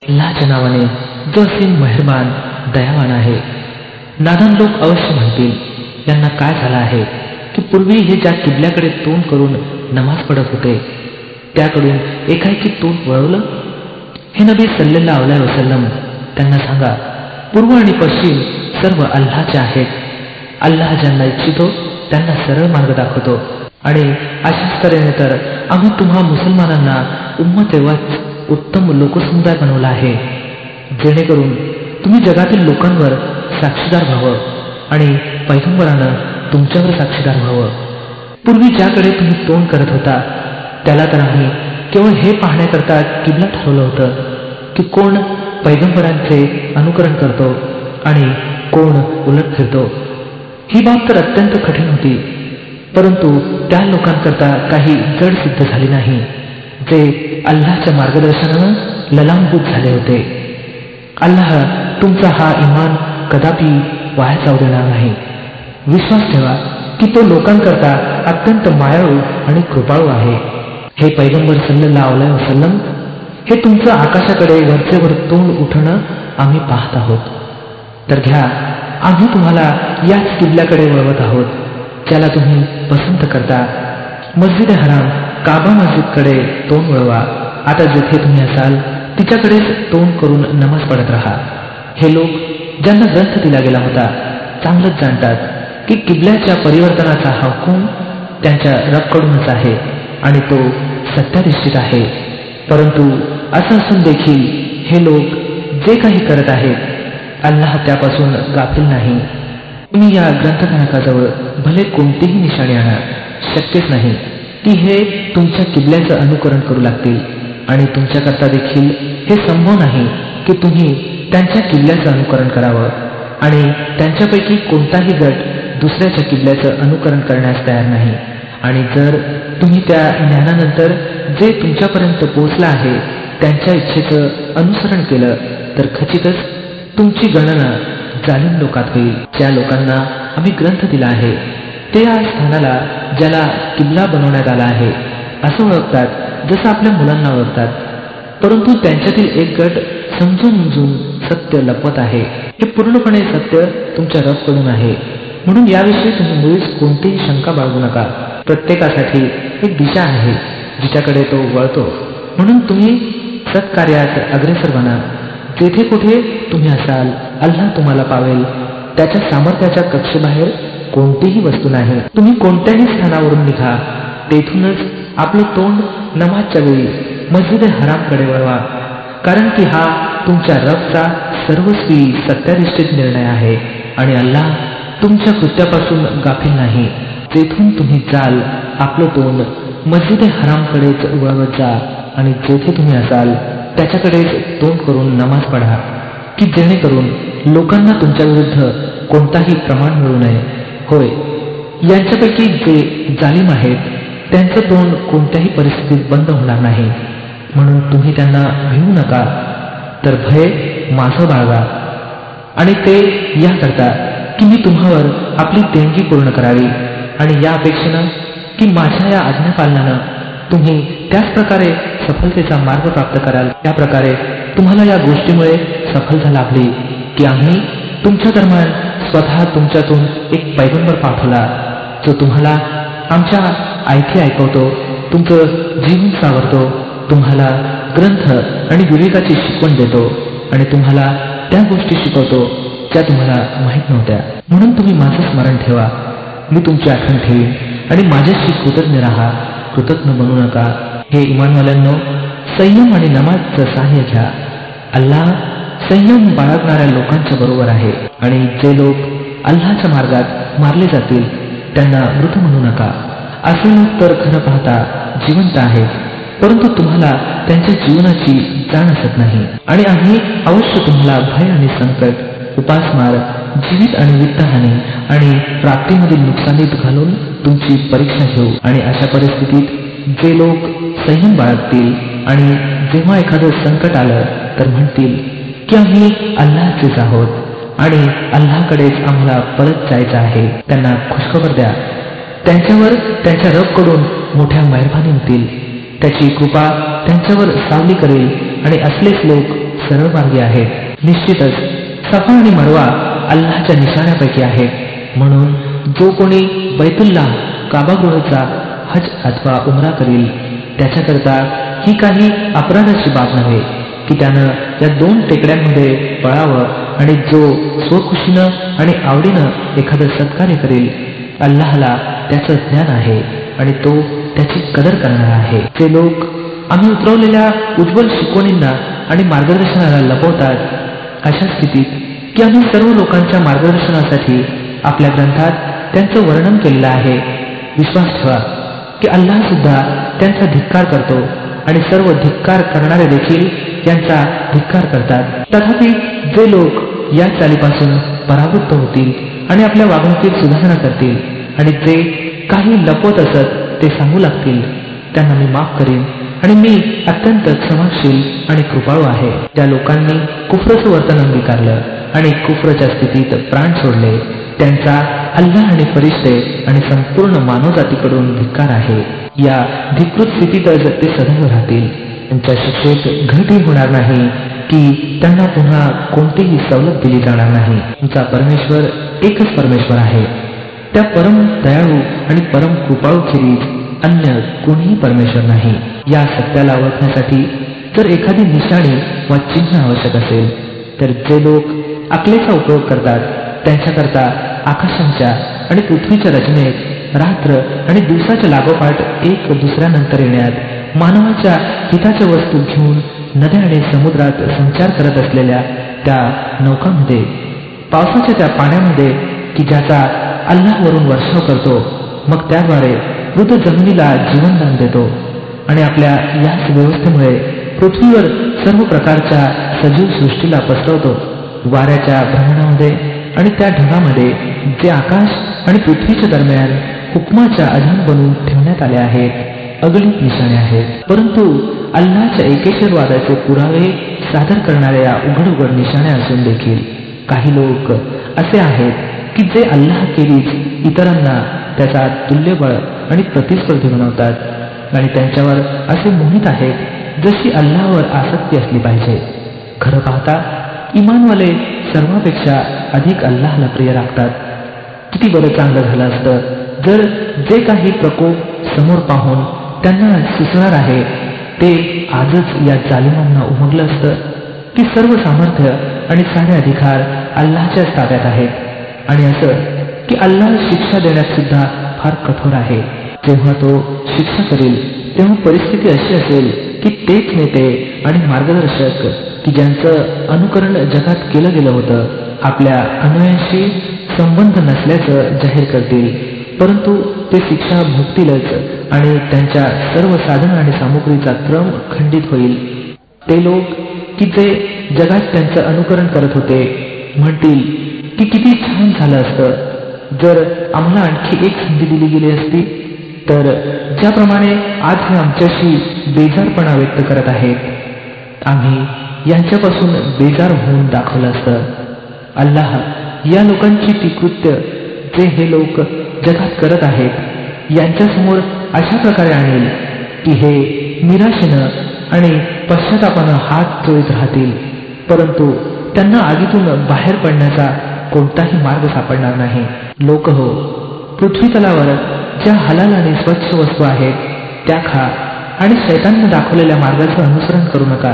अल्लाहच्या नावाने जो असीम मेहरबान दयावान आहे. नादान लोक अवश्य म्हणतील, यांना काय झालं आहे की पूर्वी हे ज्या किबल्याकडे तोंड करून नमाज पडत होते त्याकडून एकाएकी तोंड वळवलं. हे नबी सल्लल्लाहु अलैहि वसल्लम त्यांना सांगा, पूर्व आणि पश्चिम सर्व अल्लाहचे आहेत. अल्लाह ज्यांना इच्छितो त्यांना सरळ मार्ग दाखवतो आणि अशाच तऱ्हेने तर आम्ही तुम्हा मुसलमानांना उम्मतेवत उत्तम लोकसमुदाय बनवला आहे, जेणेकरून तुम्ही जगातील लोकांवर साक्षीदार व्हावं आणि पैगंबरानं तुमच्यावर साक्षीदार व्हावं. पूर्वी ज्याकडे तुम्ही तोंड करत होता त्याला तर आम्ही केवळ हे पाहण्याकरता किबला ठरवलं होतं की कोण पैगंबरांचे अनुकरण करतो आणि कोण उलट फिरतो. ही बाब तर अत्यंत कठीण होती, परंतु त्या लोकांकरता काही जड सिद्ध झाली नाही जे अल्लाहच्या मार्गदर्शनानं ललामभूत झाले होते. अल्लाह तुमचा हा इमान कदापि वाया जाऊ देणार नाही. विश्वास ठेवा की तो लोकांकरता अत्यंत मायाळू आणि कृपाळू आहे. हे पैगंबर सल्लल्लाहु अलैहि वसल्लम, हे तुमचं आकाशाकडे वरचेवर तोंड उठणं आम्ही पाहत आहोत. तर घ्या, आम्ही तुम्हाला याच किबल्याकडे वळवत आहोत ज्याला तुम्ही पसंत करता. मस्जिद हराम काबा मस्जिदकडे तोंड वळवा. आता जिथे तुम्ही असाल तिच्याकडेच तोंड करून नमाज पडत राहा. हे लोक ज्यांना ग्रंथ दिला गेला होता चांगलंच जाणतात की किबल्याच्या परिवर्तनाचा हा हुकूम त्यांच्या रबकडूनच आहे आणि तो सत्याधिष्ठित आहे. परंतु असं असून देखील हे लोक जे काही करत आहेत अल्लाह त्यापासून गाफील नाही. तुम्ही या ग्रंथधारकाजवळ भले कोणतीही निशाणी आणा, शक्यच नाही की हे तुमच्या किबल्याचं अनुकरण करू लागतील आणि तुमच्याकरता देखील हे संभव नाही की तुम्ही त्यांच्या किबल्याचं अनुकरण करावं आणि त्यांच्यापैकी कोणताही गट दुसऱ्याच्या किबल्याचं अनुकरण करण्यास तयार नाही. आणि जर तुम्ही त्या ज्ञानानंतर जे तुमच्यापर्यंत पोहोचलं आहे त्यांच्या इच्छेचं अनुसरण केलं तर खचितच तुमची गणना जालिम लोकात होईल. ज्या लोकांना आम्ही ग्रंथ दिला आहे ते या स्थानाला ज्याला किबला बनवण्यात आला आहे असं ओळखतात जसं आपल्या मुलांना ओळखतात. परंतु त्यांच्यातील एक गट समजून उमजून सत्य लपवत आहे. हे पूर्णपणे सत्य तुमच्या रबकडून आहे, म्हणून याविषयी तुम्ही मुळीच कोणतीही शंका बाळगू नका. प्रत्येकासाठी एक दिशा आहे जिच्याकडे तो वळतो, म्हणून तुम्ही सत्कार्यात अग्रेसर बना. जेथे कुठे तुम्ही असाल अल्लाह तुम्हाला पावेल. त्याच्या सामर्थ्याच्या कक्षेबाहेर कोणतीही वस्तू नाही. तुम्ही कोणत्याही स्थानावरून निघा, तेथूनच आपलं तोंड नमाजच्या वेळी मस्जिद हरामकडे वळवा, कारण की हा तुमच्या रबचा सर्वस्वी सत्याधिष्ठित निर्णय आहे आणि अल्लाह तुमच्या कृत्यापासून गाफील नाही. तेथून तुम्ही जाल आपलं तोंड मस्जिद हरामकडेच वळवत जा आणि जेथे तुम्ही असाल त्याच्याकडेच तोंड करून नमाज पढा की जेणेकरून लोकांना तुमच्या विरुद्ध कोणताही प्रमाण मिळू नये. होय, यांच्यापैकी जे जालिम आहेत त्यांचं तोंड कोणत्याही परिस्थितीत बंद होणार नाही, म्हणून तुम्ही त्यांना भिवू नका, तर भय माझं बाळगा. आणि ते याकरता की मी तुम्हावर आपली देणगी पूर्ण करावी आणि या अपेक्षेनं की माझ्या या आज्ञापालनानं तुम्ही त्याच प्रकारे सफलतेचा मार्ग प्राप्त कराल. त्या प्रकारे तुम्हाला या गोष्टीमुळे सफलता लाभली की आम्ही तुमच्या दरम्यान स्वतः तुमच्यातून एक पैगंबर पाठवला जो तुम्हाला आमच्या आयती ऐकवतो, तुमचं जीवन सावरतो, तुम्हाला ग्रंथ आणि विवेकाची शिकवण देतो आणि तुम्हाला त्या गोष्टी शिकवतो ज्या तुम्हाला माहीत नव्हत्या. म्हणून तुम्ही माझं स्मरण ठेवा, मी तुमची आठवण ठेवीन आणि माझ्याशी कृतज्ञ राहा, कृतज्ञ बनू नका. हे इमानवाल्यांनो, संयम आणि नमाजचं सहाय्य घ्या. अल्लाह संयम बाळगणाऱ्या लोकांच्या बरोबर आहे आणि जे लोक अल्लाहच्या मार्गात मारले जातील त्यांना मृत म्हणू नका. असे लोक तर खरं पाहता जिवंत आहेत, परंतु तुम्हाला त्यांच्या जीवनाची जाण असत नाही. आणि आम्ही अवश्य तुम्हाला भय आणि संकट, उपासमार, जीवित आणि वित्तहानी आणि प्राप्तीमधील नुकसानीत घालून तुमची परीक्षा घेऊ. आणि अशा परिस्थितीत जे लोक संयम बाळगतील आणि जेव्हा एखादं संकट आलं तर म्हणतील की आम्ही अल्लाहचेच आहोत आणि अल्लाहकडेच आम्हाला परत जायचं आहे, त्यांना खुशखबर द्या. त्यांच्यावर त्यांच्या रबकडून मोठ्या मेहरबानी होतील, त्याची कृपा त्यांच्यावर सावली करेल आणि असलेच लोक सरळ मार्गी आहेत. निश्चितच सफा आणि मरवा अल्लाहच्या निशाण्यापैकी आहेत. म्हणून जो कोणी बैतुल्ला काबागृहचा हज अथवा उमरा करील त्याच्याकरता ही काही अपराधाची बाब नव्हे की त्यानं या 2 टेकड्यांमध्ये पळावं. आणि जो स्वखुशीनं आणि आवडीनं एखादं सत्कार्य करील अल्लाहला त्याचं ज्ञान आहे आणि तो त्याची कदर करणार आहे. जे लोक आम्ही उतरवलेल्या उज्ज्वल शिकवणींना आणि मार्गदर्शनाला लपवतात अशा स्थितीत की आम्ही सर्व लोकांच्या मार्गदर्शनासाठी आपल्या ग्रंथात त्यांचं वर्णन केलेलं आहे, विश्वास ठेवा की अल्लाह सुद्धा त्यांचा धिक्कार करतो आणि सर्व धिक्कार करणारे देखील यांचा धिक्कार करतात. तथापि जे लोक या चालीपासून परावृत्त होतील आणि आपल्या वागणुकीत सुधारणा करतील आणि जे काही लपवत असत ते सांगू लागतील त्यांना मी माफ करीन आणि मी अत्यंत क्षमाशील आणि कृपाळू आहे. ज्या लोकांनी कुफ्रचं वर्तन अंगीकारलं आणि कुफ्रच्या स्थितीत प्राण सोडले त्यांचा अल्लाह आणि फरिश्ते आणि संपूर्ण मानवजातीकडून धिक्कार आहे. या धिक्कृत स्थितीतच ते सदैव राहतील. त्यांच्या शिक्षेत घटही होणार नाही की त्यांना पुन्हा कोणतीही सवलत दिली जाणार नाही. तुमचा परमेश्वर एकच परमेश्वर आहे. त्या परम दयाळू आणि परम कृपाळूखेरीज अन्य कोणीही परमेश्वर नाही. या सत्याला ओळखण्यासाठी जर एखादी निशाणी वा चिन्ह आवश्यक असेल तर जे लोक अकलेचा उपयोग करतात त्यांच्याकरता आकाशांच्या आणि पृथ्वीच्या रचनेत रात्र आणि दिवसाच्या लागोपाठ एक दुसऱ्यानंतर येण्यात मानवाच्या हिताच्या वस्तू घेऊन नद्या आणि समुद्रात संचार करत असलेल्या त्या नौकांमध्ये पावसाच्या त्या पाण्यामध्ये की ज्याचा अल्लाहवरून वर्षाव करतो मग त्याद्वारे मृत जमिनीला जीवनदान देतो आणि आपल्या याच व्यवस्थेमुळे पृथ्वीवर सर्व प्रकारच्या सजीव सृष्टीला पसरवतो. वाऱ्याच्या भ्रमणामध्ये आणि त्या ढगामध्ये जे आकाश आणि पृथ्वीच्या दरम्यान हुकमाच्या अधीन बनवून ठेवण्यात आले आहेत अगणित निशाणे आहेत. परंतु अल्लाहच्या एकेश्वरवादाचे पुरावे सादर करणाऱ्या उघड उघड निशाणे असून देखील काही लोक असे आहेत की जे अल्लाहखेरीज इतरांना त्याचा तुल्यबळ आणि प्रतिस्पर्धी बनवतात आणि त्यांच्यावर असे मोहित आहेत जशी अल्लाहवर आसक्ती असली पाहिजे. खरं पाहता इमानवाले सर्वांपेक्षा अधिक अल्लाहला प्रिय राखतात. किती बरं चांगलं झालं असतं जर जे काही प्रकोप समोर पाहून त्यांना सुचणार आहे ते आजच या जालिमांना उमगलं असतं की सर्व सामर्थ्य आणि सारे अधिकार अल्लाहच्याच ताब्यात आहेत आणि असं की अल्लाह शिक्षा देण्यात सुद्धा फार कठोर आहे. जेव्हा तो शिक्षा करेल तेव्हा परिस्थिती अशी असेल की तेच नेते आणि मार्गदर्शक की ज्यांचं अनुकरण जगात केलं गेलं होतं आपल्या अन्वयांशी संबंध नसल्याचं जाहीर करतील, परंतु ते शिक्षा भोगतीलच आणि त्यांच्या सर्व साधन आणि सामुग्रीचा क्रम खंडित होईल. ते लोक की जे जगात त्यांचं अनुकरण करत होते म्हणतील की किती छान झालं असतं जर आम्हाला आणखी एक संधी दिली गेली असती. तर ज्याप्रमाणे आज हे आमच्याशी बेजारपणा व्यक्त करत आहेत आम्ही यांच्यापासून बेजार होऊन दाखवलं असतं. अल्लाह या लोकांची ती कृत्य जे हे लोक जगात करत आहेत यांच्यासमोर अशा प्रकारे आणेल की हे निराशेनं आणि पश्चातापानं हात चोळीत राहतील, परंतु त्यांना आगीतून बाहेर पडण्याचा कोणताही मार्ग सापडणार नाही. लोक हो, पृथ्वी तलावर ज्या हलाल आणि स्वच्छ वस्तू आहेत त्या खा आणि शैतानने दाखवलेल्या मार्गाचं अनुसरण करू नका.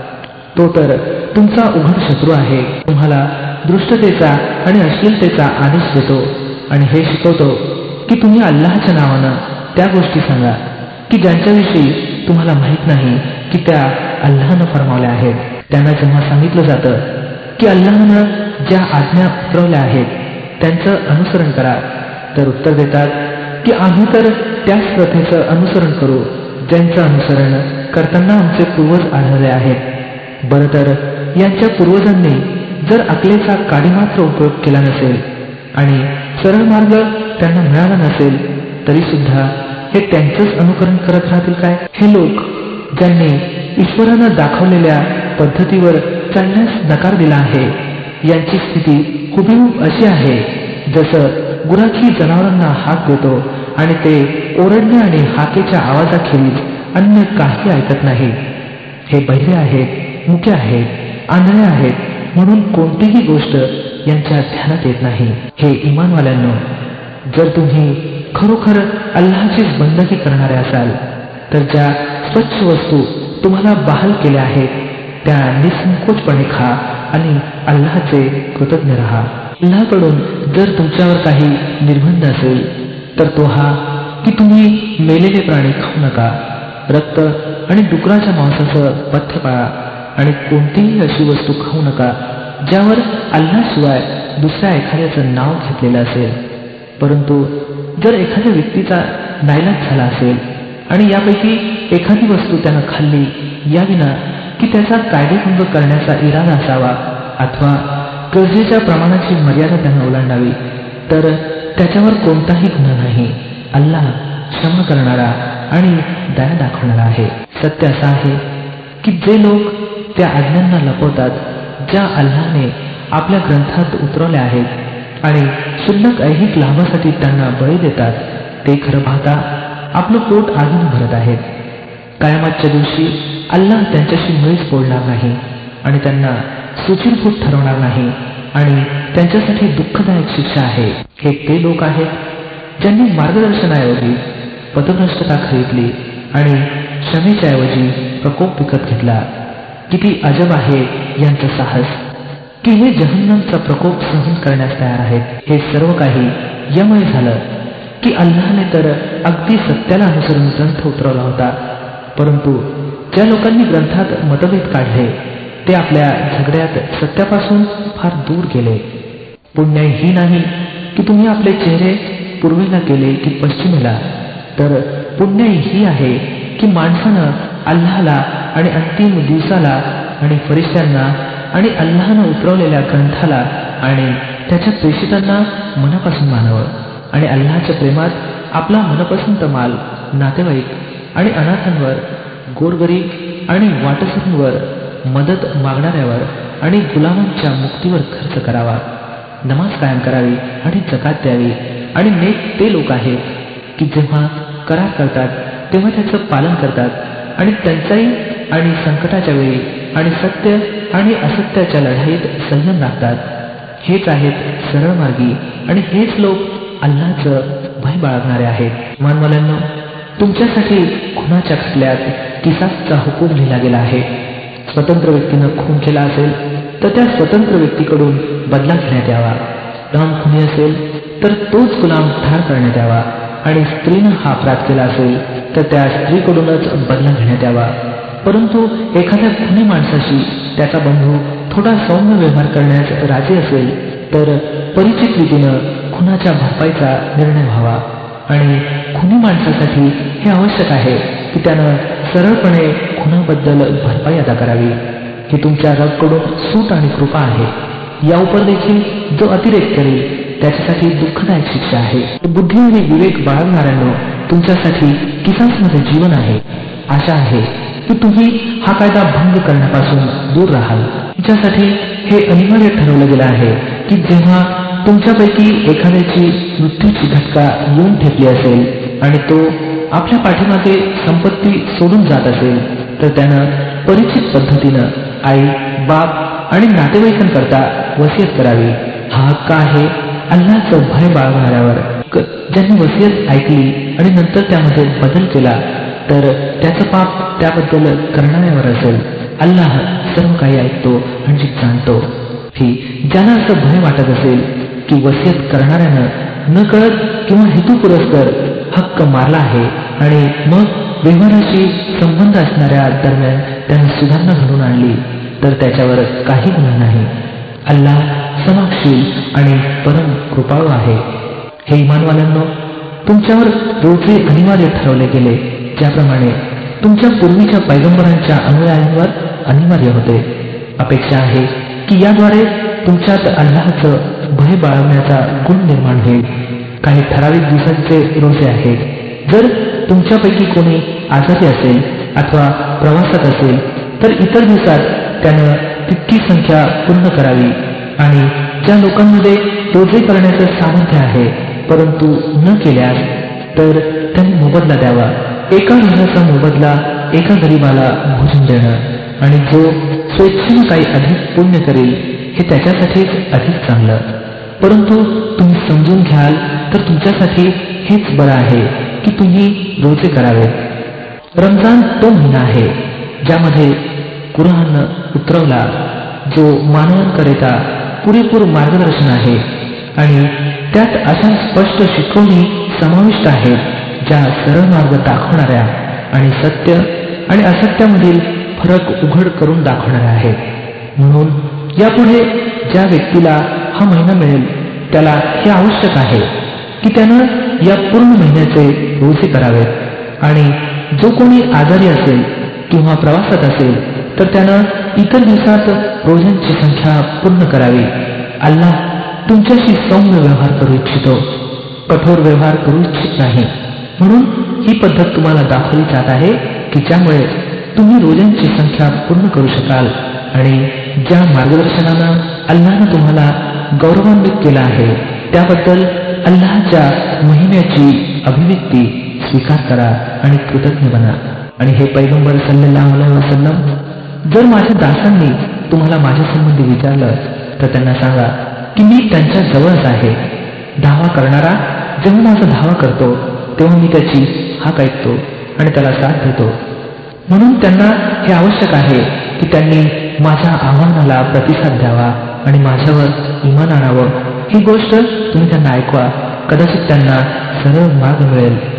तो तर तुमचा उघड शत्रू आहे. तुम्हाला दृष्टतेचा आणि अश्लीलतेचा आदेश देतो आणि हे शिकवतो की तुम्ही अल्लाहच्या नावानं त्या गोष्टी सांगा की ज्यांच्याविषयी तुम्हाला माहीत नाही की त्या अल्लाहनं फरमावल्या आहेत. त्यांना जेव्हा सांगितलं जातं की अल्लाहनं ज्या आज्ञा उतरवल्या आहेत त्यांचं अनुसरण करा तर उत्तर देतात की आम्ही तर त्याच प्रथेचं अनुसरण करू ज्यांचं अनुसरण करताना आमचे पूर्वज आढळले आहेत. बरं तर यांच्या पूर्वजांनी जर अकलेचा काडीमात्र उपयोग केला नसेल आणि सरळ मार्ग त्यांना मिळाला नसेल तरी सुद्धा हे त्यांचंच अनुकरण करत राहतील काय? हे लोक ज्यांनी ईश्वरानं दाखवलेल्या पद्धतीवर चालण्यास नकार दिला आहे यांची स्थिती हुबेहूब अशी आहे जसं गुराखी जनावरांना हाक देतो आणि ते ओरडणे आणि हाकेच्या आवाजाखेरीज अन्य काही ऐकत नाही. हे बहिरे आहेत, मुके आहेत आंधळे आहेत म्हणून कोणतीही गोष्ट यांच्या ध्यानात येत नाही. हे इमानवाल्यांनो, जर तुम्ही खरोखर अल्लाहचीच बंदगी करणारे असाल तर ज्या स्वच्छ वस्तू तुम्हाला बहाल केल्या आहेत त्या निसंकोचपणे खा आणि अल्लाहचे कृतज्ञ राहा. अल्लाहकडून जर तुमच्यावर काही निर्बंध असेल तर तो हा की तुम्ही मेलेले प्राणी खाऊ नका, रक्त आणि डुकराच्या मांसाचं पथ्य पाळा आणि कोणतीही अशी वस्तू खाऊ नका ज्यावर अल्लाहशिवाय दुसऱ्या एखाद्याचं नाव घेतलेलं असेल. परंतु जर एखाद्या व्यक्तीचा नाईलाज झाला असेल आणि यापैकी एखादी वस्तू त्यानं खाल्ली याविना की त्याचा कायदेभंग करण्याचा इरादा असावा अथवा गरजेच्या प्रमाणाची मर्यादा त्यानं ओलांडावी तर त्याच्यावर कोणताही गुन्हा नाही. अल्लाह क्षमा करणारा आणि दया दाखवणारा आहे. सत्य असं आहे की जे लोक त्या आज्ञांना लपवतात ज्या अल्लाहने आपल्या ग्रंथात उतरवल्या आहेत आणि क्षुल्लक ऐहिक लाभासाठी त्यांना बळी देतात ते खरं पाहता आपलं पोट आगीने भरत आहेत. कयामतच्या दिवशी अल्लाह त्यांच्याशी मुळीच बोलणार नाही आणि त्यांना सुचिरभूत ठरवणार नाही आणि त्यांच्यासाठी दुःखदायक शिक्षा आहे. हे ते लोक आहेत ज्यांनी मार्गदर्शनाऐवजी पथभ्रष्टता खरीदली आणि क्षमेच्या ऐवजी प्रकोप विकत घेतला. किती अजब आहे यांचं साहस की हे जहन्नमचा प्रकोप सहन करण्यास तयार आहेत. हे सर्व काही यामुळे झालं की अल्लाहने तर अगदी सत्याला अनुसरून ग्रंथ उतरवला होता, परंतु ज्या लोकांनी ग्रंथात मतभेद काढले ते आपल्या झगड्यात सत्यापासून फार दूर गेले. पुण्य ही नाही की तुम्ही आपले चेहरे पूर्वेला केले की पश्चिमेला, तर पुण्य ही आहे की माणसानं अल्लाहला आणि अंतिम दिवसाला आणि फरिश्त्यांना आणि अल्लाहनं उतरवलेल्या ग्रंथाला आणि त्याच्या प्रेषितांना मनापासून मानावं आणि अल्लाहच्या प्रेमात आपला मनपसंत माल नातेवाईक आणि अनाथांवर, गोरगरीब आणि वाटसरूंवर, मदत मागणाऱ्यावर आणि गुलामांच्या मुक्तीवर खर्च करावा. नमाज कायम करावी आणि जकात द्यावी. आणि नेक ते लोक आहेत की जेव्हा करार करतात तेव्हा त्याचं पालन करतात आणि त्यांचाही आणि संकटाच्या वेळी आणि सत्य आणि असत्याच्या लढाईत संयम राखतात. हेच आहेत सरळ मार्गी आणि हेच लोक अल्लाहचं भय बाळगणारे आहेत. इमानवाल्यांनो, तुमच्यासाठी खुनाच्या खटल्यात किसासचा हुकूम लिहिला गेला आहे. स्वतंत्र व्यक्तीनं खून केला असेल तर त्या स्वतंत्र व्यक्तीकडून बदला घेण्यात यावा. गुलाम खुनी असेल तर तोच गुलाम ठार करण्यात यावा आणि स्त्रीनं हा अपराध केला असेल तर त्या स्त्रीकडूनच बदला घेण्यात यावा. परंतु एखाद्या खुनी माणसाशी त्याचा बंधू थोडा सौम्य व्यवहार करण्यास राजी असेल तर परिचित रीतीनं खुनाच्या भरपाईचा निर्णय व्हावा. आणि खुनी माणसासाठी हे आवश्यक आहे की त्यानं सरळपणे खुनाबद्दल भरपाई अदा करावी. ही तुमच्या रबकडून सूट आणि कृपा आहे. या उपर देखील जो अतिरेक करेल त्याच्यासाठी दुःखदायक शिक्षा आहे. बुद्धी आणि विवेक बाळगणाऱ्यांनो, तुमच्यासाठी किसासमध्ये जीवन आहे. आशा आहे की तुम्ही हा कायदा भंग करण्यापासून दूर राहाल. तुमच्यासाठी हे अनिवार्य ठरवलं गेलं आहे की जेव्हा तुमच्यापैकी एखाद्याची मृत्यूची झटका येऊन ठेपली असेल आणि तो आपल्या पाठीमागे संपत्ती सोडून जात असेल तर त्यानं परिचित पद्धतीनं आई, बाप आणि नातेवाईकांकरता वसियत करावी. हा हक्क आहे अल्लाहचं भय बाळगणाऱ्यावर. ज्यांनी वसियत ऐकली आणि नंतर त्यामध्ये बदल केला तर त्याचं पाप त्याबद्दल करणाऱ्यावर असेल. अल्लाह सर्व काही ऐकतो आणि जाणतो. ज्याला असं भय वाटत असेल की वसियत करणाऱ्यानं न कळत किंवा हेतुपुरस्कर हक्क मारला आहे आणि मग व्यवहाराशी संबंध असणाऱ्या दरम्यान त्यानं सुधारणा घडून आणली तर त्याच्यावर काही गुन्हा नाही. अल्लाह क्षमाशील आणि परम कृपाळू आहे. हे इमानवाल्यांनो, तुमच्यावर रोजे अनिवार्य ठरवले गेले ज्याप्रमाणे तुमच्या पूर्वीच्या पैगंबरांच्या अनुयायांवर अनिवार्य होते. अपेक्षा आहे की याद्वारे तुमच्यात अल्लाहचं भय बाळगण्याचा गुण निर्माण होईल. काही ठराविक दिवसांचे रोजे आहेत. जर तुमच्यापैकी कोणी आजारी असेल अथवा प्रवासात असेल तर इतर दिवसात त्यानं तितकी संख्या पूर्ण करावी. आणि ज्या लोकांमध्ये रोजे करण्याचं सामर्थ्य आहे परंतु न केल्यास तर त्यांनी मोबदला द्यावा. एका रोजाचा मोबदला एका गरीबाला भोजन देणं आणि जो स्वेच्छेने काही अधिक पुण्य करेल हे त्याच्यासाठीच अधिक चांगलं. परंतु तुम्ही समजून घ्याल तर तुमच्यासाठी हेच बरं आहे की तुम्ही रोजे करावेत. रमजान तो महिना आहे ज्यामध्ये कुराण उतरवला, जो मानवांकरिता पुरेपूर मार्गदर्शन आहे आणि त्यात अशा स्पष्ट शिकवणी समाविष्ट आहेत ज्या सरळ मार्ग दाखवणाऱ्या आणि सत्य आणि असत्यामधील फरक उघड करून दाखवणाऱ्या आहेत. म्हणून यापुढे ज्या व्यक्तीला हा महिना मिळेल त्याला हे आवश्यक आहे की त्यानं या पूर्ण महिन्याचे रोजे करावेत आणि जो कोणी आजारी असेल किंवा प्रवासात असेल तर त्यानं इतर दिवसात रोजांची संख्या पूर्ण करावी. अल्लाह तुमच्याशी सौम्य व्यवहार करू इच्छितो, कठोर व्यवहार करू इच्छित नाही. म्हणून ही पद्धत तुम्हाला दाखवली जात आहे की ज्यामुळे तुम्ही रोजांची संख्या पूर्ण करू शकाल आणि ज्या मार्गदर्शनानं अल्लाहनं तुम्हाला गौरवान्वित केला आहे त्याबद्दल अल्लाहच्या महिम्याची अभिव्यक्ती स्वीकार करा आणि कृतज्ञ बना. आणि हे पैगंबर सल्लल्लाहु अलैहि वसल्लम, जर माझ्या दासांनी तुम्हाला माझ्या संबंधी विचारलं तर त्यांना सांगा की मी त्यांच्या जवळच आहे. धावा करणारा जेव्हा माझा धावा करतो तेव्हा मी त्याची हाक ऐकतो आणि त्याला साथ देतो. म्हणून त्यांना हे आवश्यक आहे की त्यांनी माझ्या आव्हानाला प्रतिसाद द्यावा आणि माझ्यावर ईमान आणावं. ही गोष्ट तुम्ही त्यांना ऐकवा, कदाचित त्यांना सरळ मार्ग मिळेल.